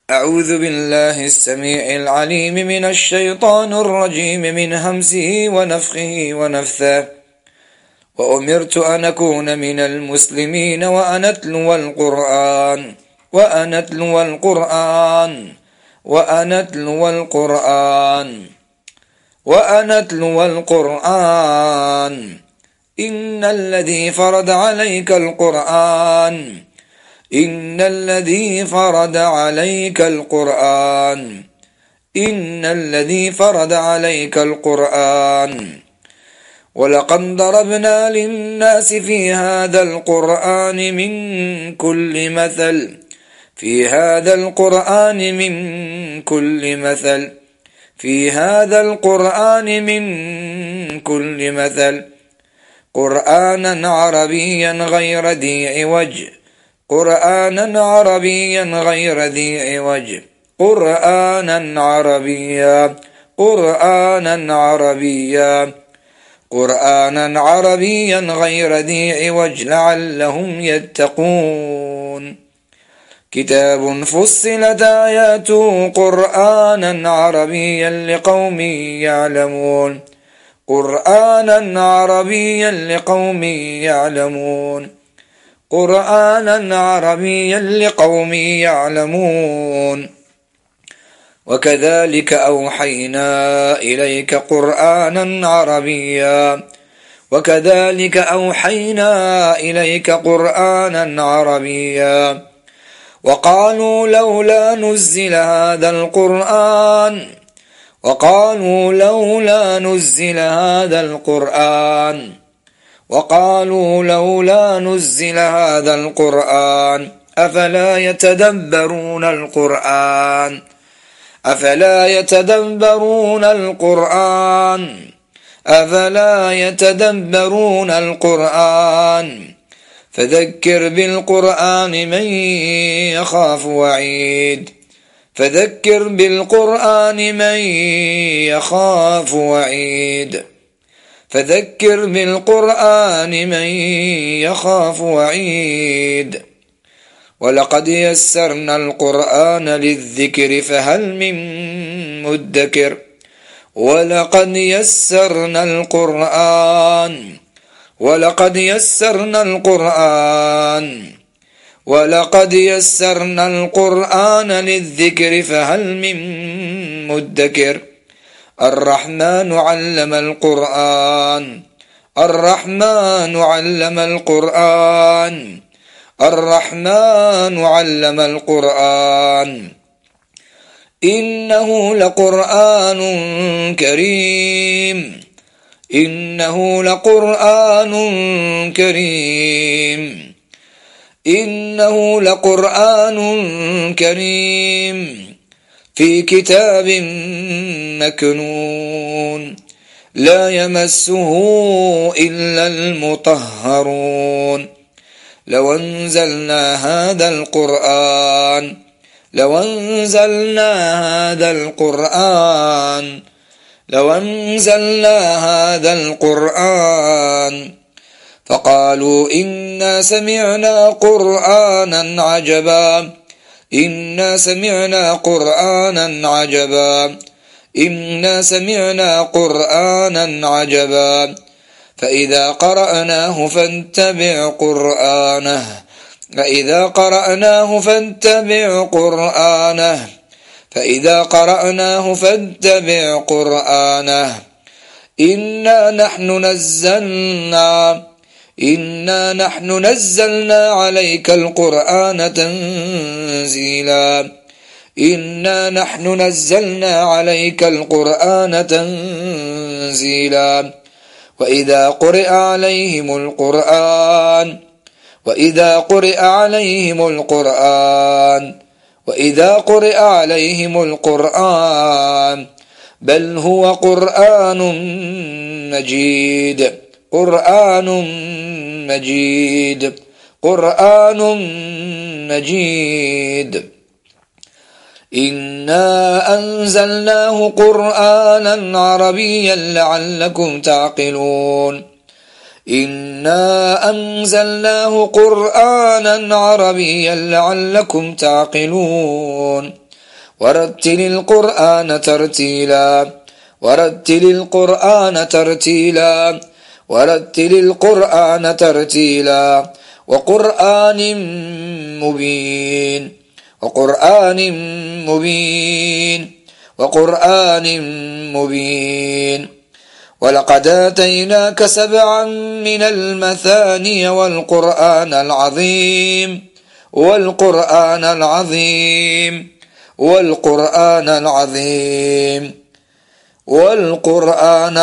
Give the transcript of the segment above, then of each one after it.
أعوذ بالله السميع العليم من الشيطان الرجيم من همزه ونفخه ونفثه. وأمرت أن أكون من المسلمين وأن أتلو القرآن وأن أتلو القرآن وأن أتلو القرآن وأن أتلو القرآن إن الذي فرض عليك القرآن إن الذي فرض عليك القرآن إن الذي فرض عليك القرآن ولقد ضربنا للناس في هذا القرآن من كل مثل في هذا القرآن من كل مثل في هذا القرآن من كل مثل قرآنا عربيا غير ذي عوج قرآنا عربيا غير ذي عوج قرآنا عربيا قرآنا عربيا قرآنا عربيا غير ذي عوج لعلهم يتقون كتاب فصلت آياته قرآنا عربيا لقوم يعلمون قرآنا عربيا لقوم يعلمون قرآنا عربيا لقوم يعلمون وكذلك أوحينا إليك قرآنا عربيا وكذلك أوحينا إليك قرآنا عربيا وقالوا لولا نزل هذا القرآن وقالوا لولا نزل هذا القرآن وقالوا لولا نزل هذا القرآن أفلا يتدبرون القرآن أفلا يتدبرون القرآن أفلا يتدبرون القرآن فذكر بالقرآن من يخاف وعيد فذكر بالقرآن من يخاف وعيد فذكر بالقرآن من يخاف وعيد ولقد يسرنا القرآن للذكر فهل من مدكر ولقد يسرنا القرآن ولقد يسرنا القرآن ولقد يسرنا القرآن للذكر فهل من مدكر الرحمن علم القرآن الرحمن علم القرآن الرحمن علم القرآن إنه لقرآن كريم إنه لقرآن كريم إنه لقرآن كريم في كتاب مكنون لا يمسه إلا المطهرون لو أنزلنا هذا القرآن لو أنزلنا هذا القرآن لو أنزلنا هذا القرآن فقالوا إنا سمعنا قرآنا عجبا إنا سمعنا قرآنا عجبا إنا سمعنا قرآنا عجبا فإذا قرأناه فاتبع قرآنه فإذا قرأناه فاتبع قرآنه فإذا قرأناه فاتبع قرآنه إنا نحن نزلنا عليك القرآن تنزيلا إنا نحن نزلنا عليك القرآن تنزيلا وإذا قرئ عليهم القرآن وإذا قرئ عليهم القرآن وإذا قرئ عليهم القرآن بل هو قرآن مجيد قرآن مجيد قرآن مجيد إنا أنزلناه قرآنا عربيا لعلكم تعقلون إنا أنزلناه قرآنا عربيا لعلكم تعقلون ورتل القرآن ترتيلا ورتل القرآن ترتيلا ورتل القرآن ترتيلا وقرآن مبين وقرآن مبين وقرآن مبين ولقد آتيناك 7 من المثاني والقرآن العظيم والقرآن العظيم والقرآن العظيم والقرآن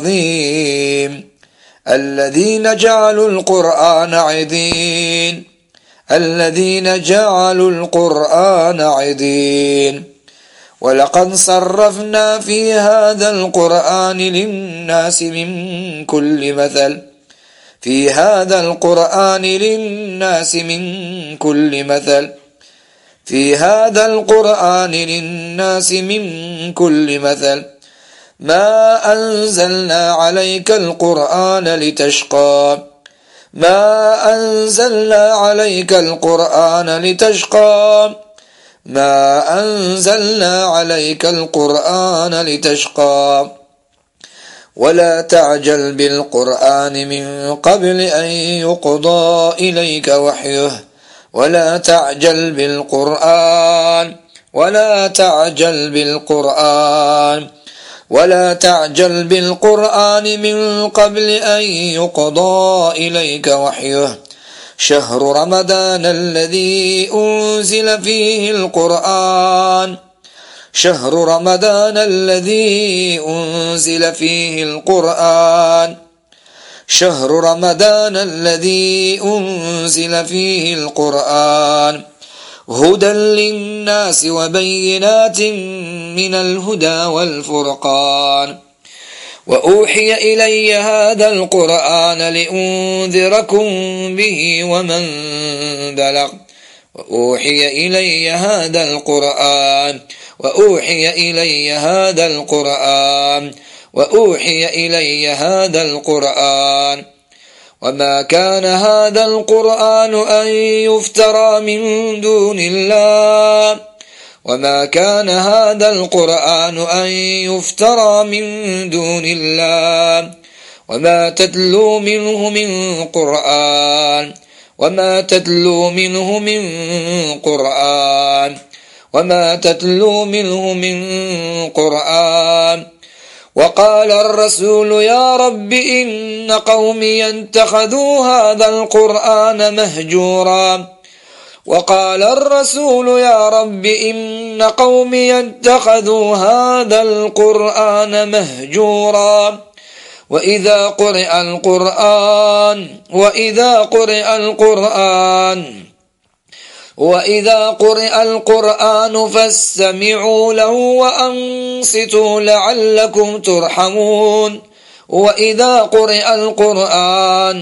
العظيم الذين جعلوا القرآن عضين الذين جعلوا القرآن عضين ولقد صرفنا في هذا القرآن للناس من كل مثل في هذا القرآن للناس من كل مثل في هذا القرآن للناس من كل مثل ما أنزلنا عليك القرآن لتشقى ما أنزلنا عليك القرآن لتشقى ما أنزلنا عليك القرآن لتشقى ولا تعجل بالقرآن من قبل أن يقضى إليك وحيه ولا تعجل بالقرآن ولا تعجل بالقرآن ولا تعجل بالقرآن من قبل أن يقضى إليك وحيه شهر رمضان الذي أنزل فيه القرآن شهر رمضان الذي أنزل فيه القرآن شهر رمضان الذي أنزل فيه القرآن هدى للناس وبينات من الهدى والفرقان وأوحي إلي هذا القرآن لأنذركم به ومن بلغ وأوحي إلي هذا القرآن وأوحي إلي هذا القرآن وأوحي إلي هذا القرآن وما كان هذا القرآن أن يفترى من دون الله وما كان هذا القرآن أن يفترى من دون الله وما تتلو منه من قرآن وما تتلو منه من قرآن وما تتلو منه من قرآن وقال الرسول يا رب إن قومي اتخذوا هذا القرآن مهجورا وقال الرسول يا رب إن قومي اتخذوا هذا القرآن مهجورا وإذا قرئ القرآن فاستمعوا له وأنصتوا لعلكم ترحمون وإذا قرئ القرآن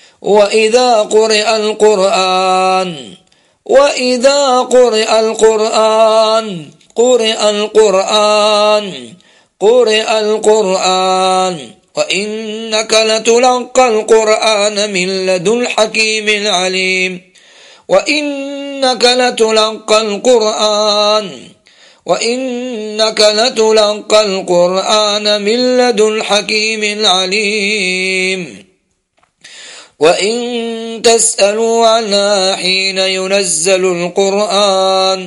وإنك لتلقى القرآن من لدن حكيم عليم وإنك لتلقى القرآن من لدن حكيم عليم وإن تسألوا عنها حين ينزل القرآن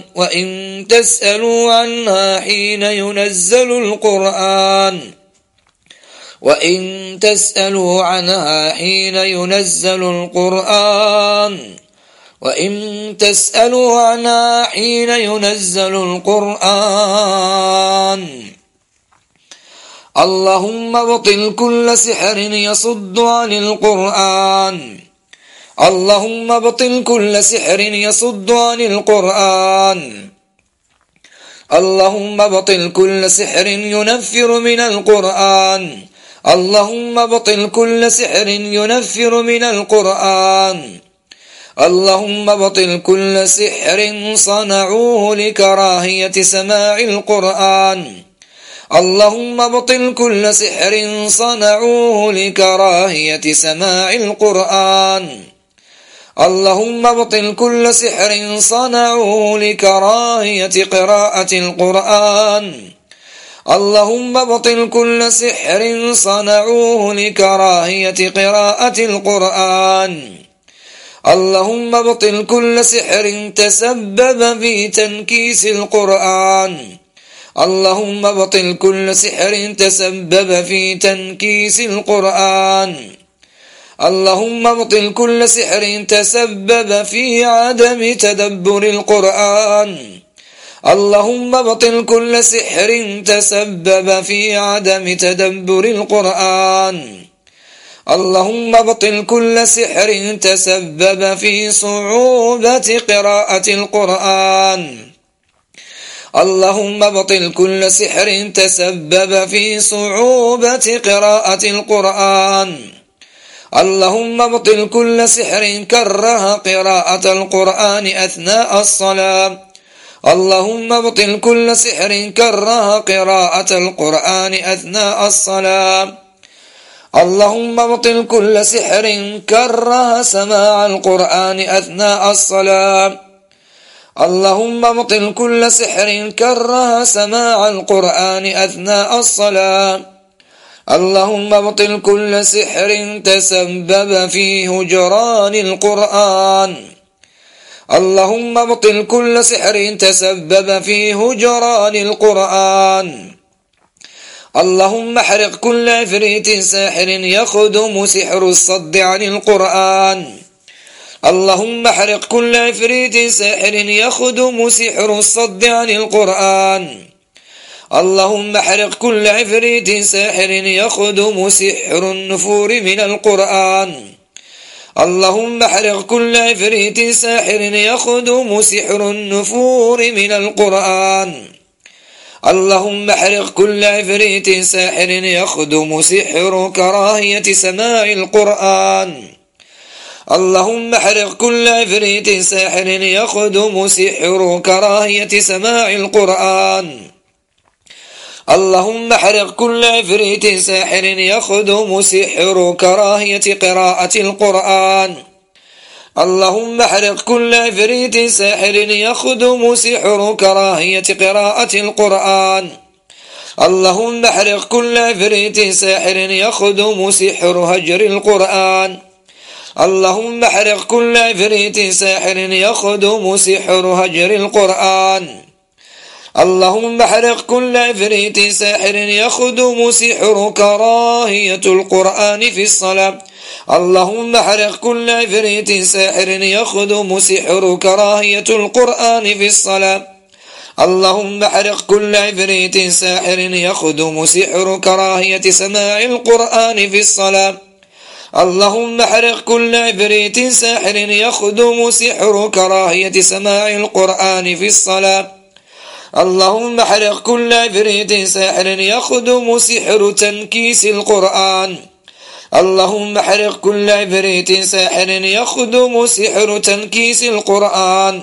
اللهم ابطل كل سحر يصد عن القرآن اللهم ابطل كل سحر يصد عن القرآن اللهم ابطل كل سحر ينفر من القرآن اللهم ابطل كل سحر ينفر من القرآن اللهم ابطل كل سحر صنعوه لكراهية سماع القرآن اللهم ابطل كل سحر صنعوه لكراهية سماع القرآن اللهم ابطل كل سحر صنعوه لكراهية قراءة القرآن. اللهم ابطل كل سحر صنعوه لكراهية قراءة القرآن. اللهم ابطل كل سحر تسبب في تنكيس القرآن. اللهم ابطل كل سحر تسبب في تنكيس القرآن. اللهم ابطل كل سحر تسبب في عدم تدبر القرآن. اللهم ابطل كل سحر تسبب في عدم تدبر القرآن. اللهم ابطل كل سحر تسبب في صعوبة قراءة القرآن. اللهم ابطل كل سحر تسبب في صعوبة قراءة القرآن. اللهم ابطل كل سحر كره قراءة القرآن أثناء الصلاة. اللهم ابطل كل سحر كره قراءة القرآن أثناء الصلاة. اللهم ابطل كل سحر كره سماع القرآن أثناء الصلاة. اللهم ابطل كل سحر كره سماع القرآن أثناء الصلاة. اللهم ابطل كل سحر تسبب في هجران القرآن. اللهم ابطل كل سحر تسبب في هجران القرآن. اللهم احرق كل عفريت ساحر يخدم سحر الصد عن القرآن. اللهم احرق كل عفريت ساحر يخدم سحر الصد عن القرآن. اللهم احرق كل عفريت ساحر يخدم سحر النفور من القرآن. اللهم احرق كل عفريت ساحر يخدم سحر النفور من القرآن. اللهم احرق كل عفريت ساحر يخدم سحر كراهية سماع القرآن. اللهم احرق كل عفريت ساحر يخدم سحر كراهية سماع القرآن. اللهم احرق كل عفريت ساحر يخدم سحر كراهية قراءة القرآن. اللهم احرق كل عفريت ساحر يخدم سحر كراهية قراءة القرآن. اللهم احرق كل عفريت ساحر يخدم سحر هجر القرآن. اللهم احرق كل عفريت ساحر يخدم سحر هجر القرآن. اللهم احرق كل عفريت ساحر يخدم سحر كراهية القرآن في الصلاة. اللهم احرق كل عفريت ساحر يخدم سحر كراهية القرآن في الصلاة. اللهم احرق كل عفريت ساحر يخدم سحر كراهية سماع القرآن في الصلاة. اللهم احرق كل عفريت ساحر يخدم سحر كراهية سماع القرآن في الصلاة. اللهم احرق كل عفريت ساحر يخدم سحر تنكيس القرآن. اللهم احرق كل عفريت ساحر يخدم سحر تنكيس القرآن.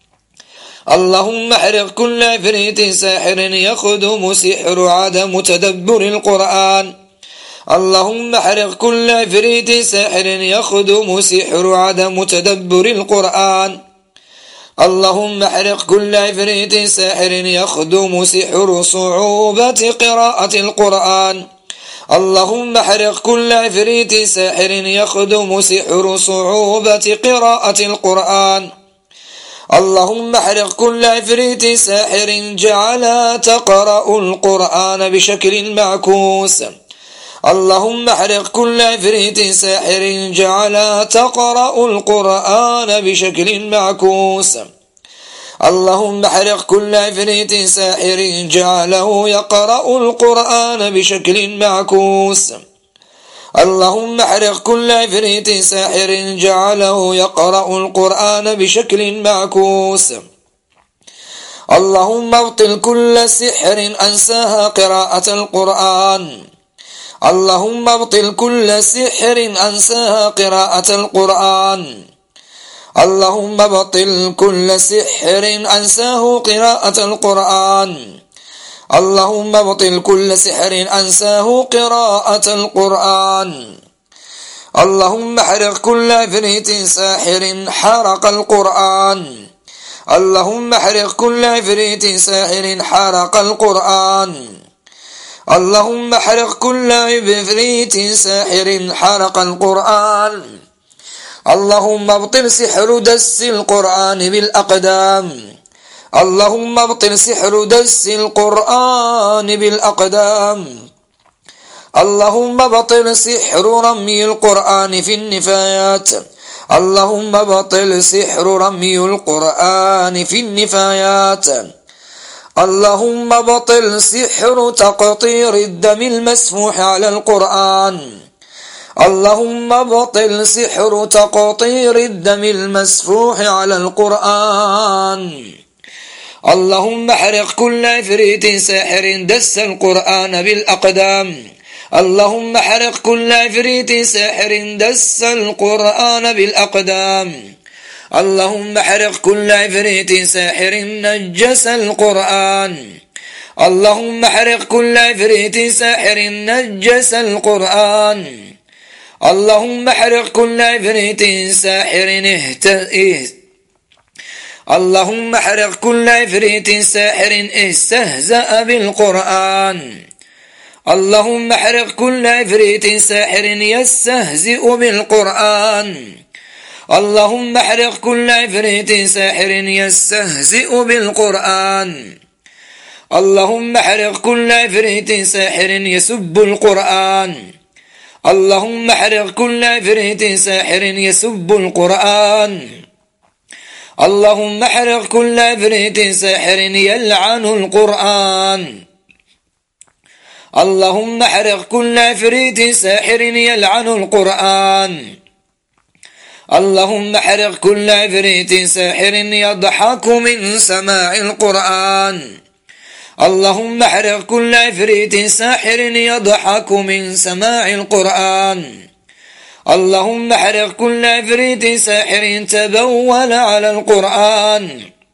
اللهم احرق كل عفريت ساحر يخدم سحر عدم تدبر القرآن. اللهم احرق كل عفريت ساحر يخدم سحر عدم تدبر القرآن. اللهم احرق كل عفريت ساحر يخدم سحر صعوبة قراءة القرآن. اللهم احرق كل عفريت ساحر يخدم سحر صعوبة قراءة القرآن. اللهم احرق كل عفريت ساحر جعل تقرأ القرآن بشكل معكوس. اللهم احرق كل عفريت ساحر جعل تقرأ القرآن بشكل معكوس. اللهم احرق كل عفريت ساحر جعله يقرأ القرآن بشكل معكوس. اللهم احرق كل عفريت ساحر جعله يقرأ القرآن بشكل معكوس. اللهم ابطل كل سحر أنساها قراءة القرآن. اللهم ابطل كل سحر أنساها قراءة القرآن. اللهم ابطل كل سحر أنساه قراءة القرآن. اللهم ابطل كل سحر أنساه قراءة القرآن. اللهم احرق كل عفريت ساحر حرق القرآن. اللهم احرق كل عفريت ساحر حرق القرآن. اللهم احرق كل عفريت ساحر حرق القرآن. اللهم ابطل سحر دس القرآن بالأقدام. اللهم ابطل سحر دس القرآن بالأقدام. اللهم ابطل سحر رمي القرآن في النفايات. اللهم ابطل سحر رمي القرآن في النفايات. اللهم ابطل سحر تقطير الدم المسفوح على القرآن. اللهم ابطل سحر تقطير الدم المسفوح على القرآن. اللهم احرق كل عفريت ساحر دس القرآن بالأقدام. اللهم احرق كل عفريت ساحر دس القرآن بالأقدام. اللهم احرق كل عفريت ساحر نجس القرآن. اللهم احرق كل عفريت ساحر نجس القرآن. اللهم احرق كل عفريت ساحر اللهم احرق كل عفريت ساحر استهزأ بالقرآن. اللهم احرق كل عفريت ساحر يستهزئ بالقرآن. اللهم احرق كل عفريت ساحر يستهزئ بالقرآن. اللهم احرق كل عفريت ساحر يسب القرآن. اللهم احرق كل عفريت ساحر يسب القرآن. اللهم احرق كل عفريت ساحر يلعن القرآن. اللهم احرق كل عفريت ساحر يلعن القرآن. اللهم احرق كل عفريت ساحر يضحك من سماع القرآن. اللهم احرق كل عفريت ساحر يضحك من سماع القرآن. اللهم احرق كل عفريت ساحر تبول على القرآن.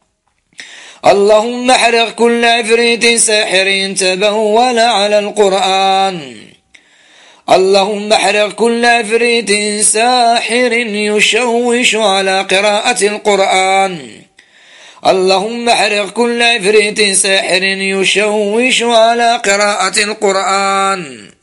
اللهم احرق كل عفريت ساحر تبول على القرآن. اللهم احرق كل عفريت ساحر يشوش على قراءة القرآن. اللهم احرق كل عفريت ساحر يشوش على قراءة القرآن.